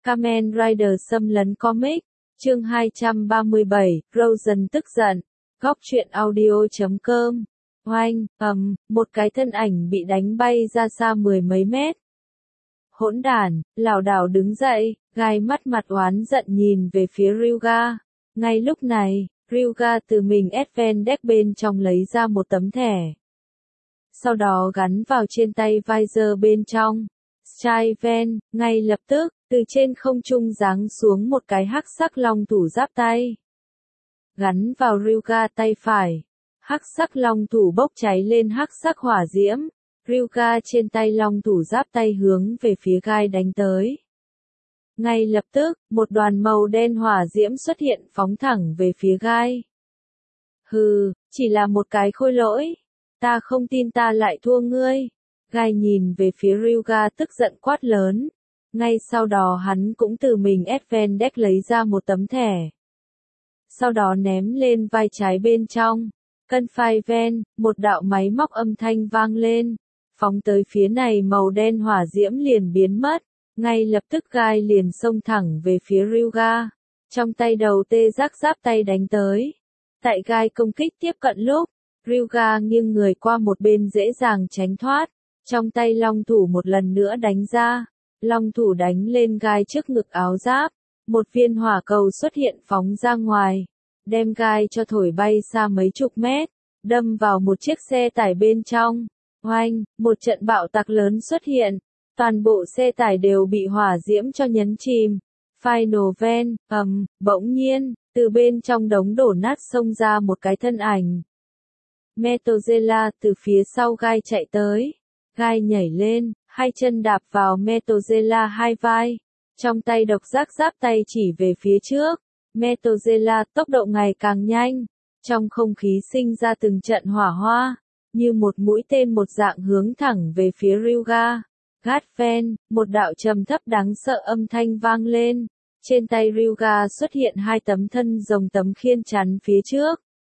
Kamen Rider xâm lấn comic, chương 237, Rosen tức giận, góc truyện audio.com, oanh, một cái thân ảnh bị đánh bay ra xa mười mấy mét. Hỗn đản, lảo đảo đứng dậy, gai mắt mặt oán giận nhìn về phía Ryuga. Ngay lúc này, Ryuga từ mình Advent Deck bên trong lấy ra một tấm thẻ. Sau đó gắn vào trên tay visor bên trong. Skyven, ngay lập tức, từ trên không trung giáng xuống một cái hắc sắc long thủ giáp tay. Gắn vào Ryuga tay phải. Hắc sắc long thủ bốc cháy lên hắc sắc hỏa diễm. Ryuga trên tay long thủ giáp tay hướng về phía gai đánh tới. Ngay lập tức, một đoàn màu đen hỏa diễm xuất hiện phóng thẳng về phía gai. Hừ, chỉ là một cái khôi lỗi. Ta không tin ta lại thua ngươi. Gai nhìn về phía Ryuga tức giận quát lớn. Ngay sau đó hắn cũng từ mình Advent Deck lấy ra một tấm thẻ. Sau đó ném lên vai trái bên trong. Cân phai ven, một đạo máy móc âm thanh vang lên. Phóng tới phía này màu đen hỏa diễm liền biến mất. Ngay lập tức gai liền xông thẳng về phía Ryuga. Trong tay đầu tê giác giáp tay đánh tới. Tại gai công kích tiếp cận lúc, Ryuga nghiêng người qua một bên dễ dàng tránh thoát. Trong tay long thủ một lần nữa đánh ra. Long thủ đánh lên gai trước ngực áo giáp. Một viên hỏa cầu xuất hiện phóng ra ngoài. Đem gai cho thổi bay xa mấy chục mét. Đâm vào một chiếc xe tải bên trong. Oanh, một trận bạo tạc lớn xuất hiện. Toàn bộ xe tải đều bị hỏa diễm cho nhấn chìm. Final Van, bỗng nhiên, từ bên trong đống đổ nát xông ra một cái thân ảnh. Metozella từ phía sau gai chạy tới. Gai nhảy lên, hai chân đạp vào Metozella hai vai. Trong tay độc giác giáp tay chỉ về phía trước. Metozella tốc độ ngày càng nhanh. Trong không khí sinh ra từng trận hỏa hoa. Như một mũi tên một dạng hướng thẳng về phía Ryuga. Gatven, một đạo trầm thấp đáng sợ âm thanh vang lên. Trên tay Ryuga xuất hiện hai tấm thân rồng tấm khiên chắn phía trước.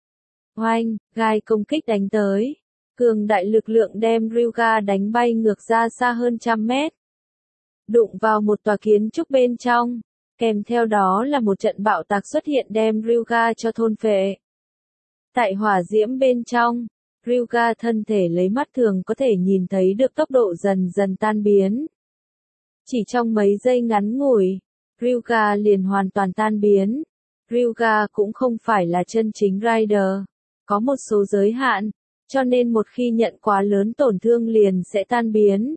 Oanh, gai công kích đánh tới. Cường đại lực lượng đem Ryuga đánh bay ngược ra xa hơn trăm mét. Đụng vào một tòa kiến trúc bên trong. Kèm theo đó là một trận bạo tạc xuất hiện đem Ryuga cho thôn phệ. Tại hỏa diễm bên trong, Ryuga thân thể lấy mắt thường có thể nhìn thấy được tốc độ dần dần tan biến. Chỉ trong mấy giây ngắn ngủi, Ryuga liền hoàn toàn tan biến. Ryuga cũng không phải là chân chính Rider, có một số giới hạn, cho nên một khi nhận quá lớn tổn thương liền sẽ tan biến.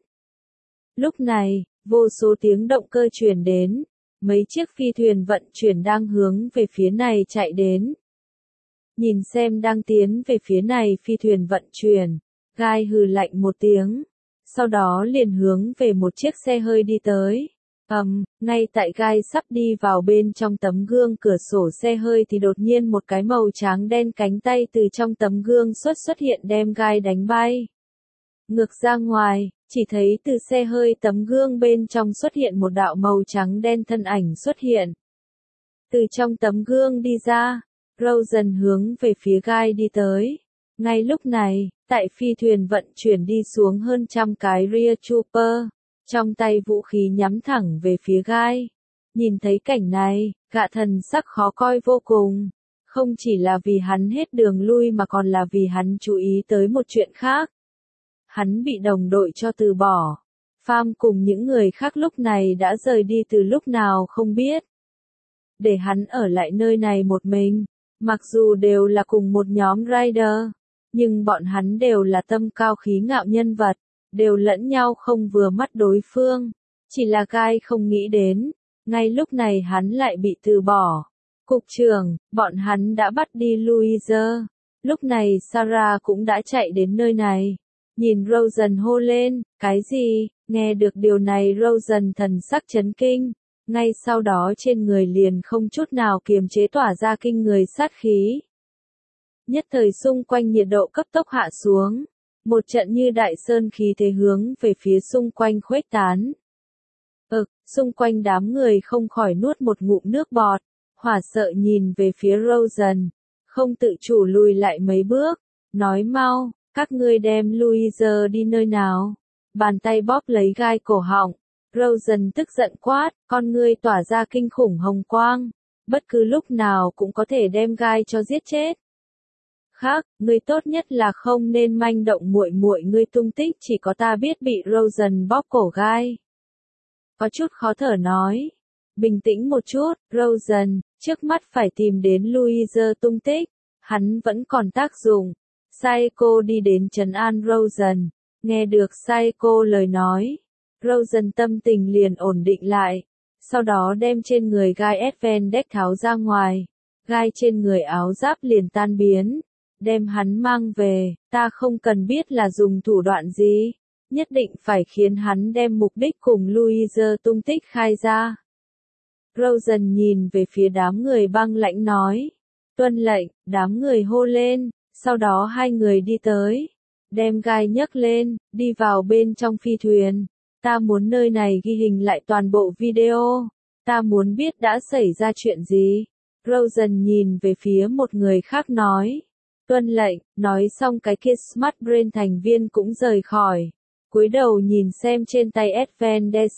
Lúc này, vô số tiếng động cơ truyền đến, mấy chiếc phi thuyền vận chuyển đang hướng về phía này chạy đến. Nhìn xem đang tiến về phía này phi thuyền vận chuyển, gai hừ lạnh một tiếng, sau đó liền hướng về một chiếc xe hơi đi tới. Ngay tại gai sắp đi vào bên trong tấm gương cửa sổ xe hơi thì đột nhiên một cái màu trắng đen cánh tay từ trong tấm gương xuất hiện đem gai đánh bay. Ngược ra ngoài, chỉ thấy từ xe hơi tấm gương bên trong xuất hiện một đạo màu trắng đen thân ảnh xuất hiện. Từ trong tấm gương đi ra. Rosen hướng về phía gai đi tới. Ngay lúc này, tại phi thuyền vận chuyển đi xuống hơn trăm cái Rear Trooper, trong tay vũ khí nhắm thẳng về phía gai. Nhìn thấy cảnh này, gã thần sắc khó coi vô cùng. Không chỉ là vì hắn hết đường lui mà còn là vì hắn chú ý tới một chuyện khác. Hắn bị đồng đội cho từ bỏ. Pham cùng những người khác lúc này đã rời đi từ lúc nào không biết. Để hắn ở lại nơi này một mình. Mặc dù đều là cùng một nhóm Rider, nhưng bọn hắn đều là tâm cao khí ngạo nhân vật, đều lẫn nhau không vừa mắt đối phương. Chỉ là gai không nghĩ đến, ngay lúc này hắn lại bị từ bỏ. Cục trưởng, bọn hắn đã bắt đi Louise. Lúc này Sarah cũng đã chạy đến nơi này. Nhìn Rosen hô lên, cái gì? Nghe được điều này Rosen thần sắc chấn kinh. Ngay sau đó trên người liền không chút nào kiềm chế tỏa ra kinh người sát khí. Nhất thời xung quanh nhiệt độ cấp tốc hạ xuống. Một trận như đại sơn khí thế hướng về phía xung quanh khuếch tán. Xung quanh đám người không khỏi nuốt một ngụm nước bọt. Hoảng sợ nhìn về phía Rosen. Không tự chủ lùi lại mấy bước. Nói mau, các ngươi đem Louise đi nơi nào? Bàn tay bóp lấy gai cổ họng. Rosen tức giận quát, con ngươi tỏa ra kinh khủng hồng quang. Bất cứ lúc nào cũng có thể đem Guy cho giết chết. Khác, ngươi tốt nhất là không nên manh động muội muội ngươi tung tích, chỉ có ta biết bị Rosen bóp cổ Guy. Có chút khó thở nói. Bình tĩnh một chút, Rosen, trước mắt phải tìm đến Louise tung tích. Hắn vẫn còn tác dụng. Saeko đi đến trấn an Rosen. Nghe được Saeko lời nói. Rosen tâm tình liền ổn định lại. Sau đó đem trên người Guy Edvendek tháo ra ngoài. Gai trên người áo giáp liền tan biến. Đem hắn mang về, ta không cần biết là dùng thủ đoạn gì. Nhất định phải khiến hắn đem mục đích cùng Louise tung tích khai ra. Rosen nhìn về phía đám người băng lãnh nói. Tuân lệnh, đám người hô lên, sau đó hai người đi tới. Đem Gai nhấc lên, đi vào bên trong phi thuyền. Ta muốn nơi này ghi hình lại toàn bộ video. Ta muốn biết đã xảy ra chuyện gì. Rosen nhìn về phía một người khác nói. Tuân lệnh, nói xong cái kia Smart Brain thành viên cũng rời khỏi. Cúi đầu nhìn xem trên tay Edvendek.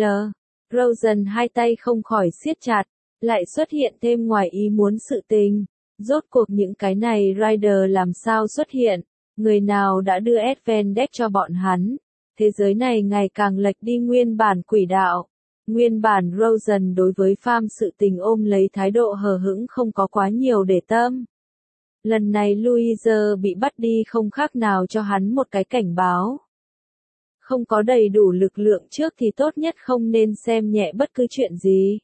Rosen hai tay không khỏi siết chặt, lại xuất hiện thêm ngoài ý muốn sự tình. Rốt cuộc những cái này Rider làm sao xuất hiện, người nào đã đưa Edvendek cho bọn hắn. Thế giới này ngày càng lệch đi nguyên bản quỹ đạo. Nguyên bản Rosen đối với farm sự tình ôm lấy thái độ hờ hững không có quá nhiều để tâm. Lần này Louise bị bắt đi không khác nào cho hắn một cái cảnh báo. Không có đầy đủ lực lượng trước thì tốt nhất không nên xem nhẹ bất cứ chuyện gì.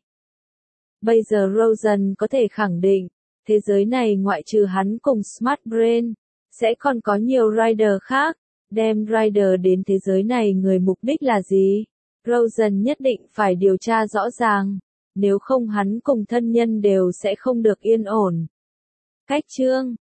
Bây giờ Rosen có thể khẳng định, thế giới này ngoại trừ hắn cùng Smart Brain, sẽ còn có nhiều Rider khác. Đem Rider đến thế giới này người mục đích là gì? Rosen nhất định phải điều tra rõ ràng, nếu không hắn cùng thân nhân đều sẽ không được yên ổn. Cách chương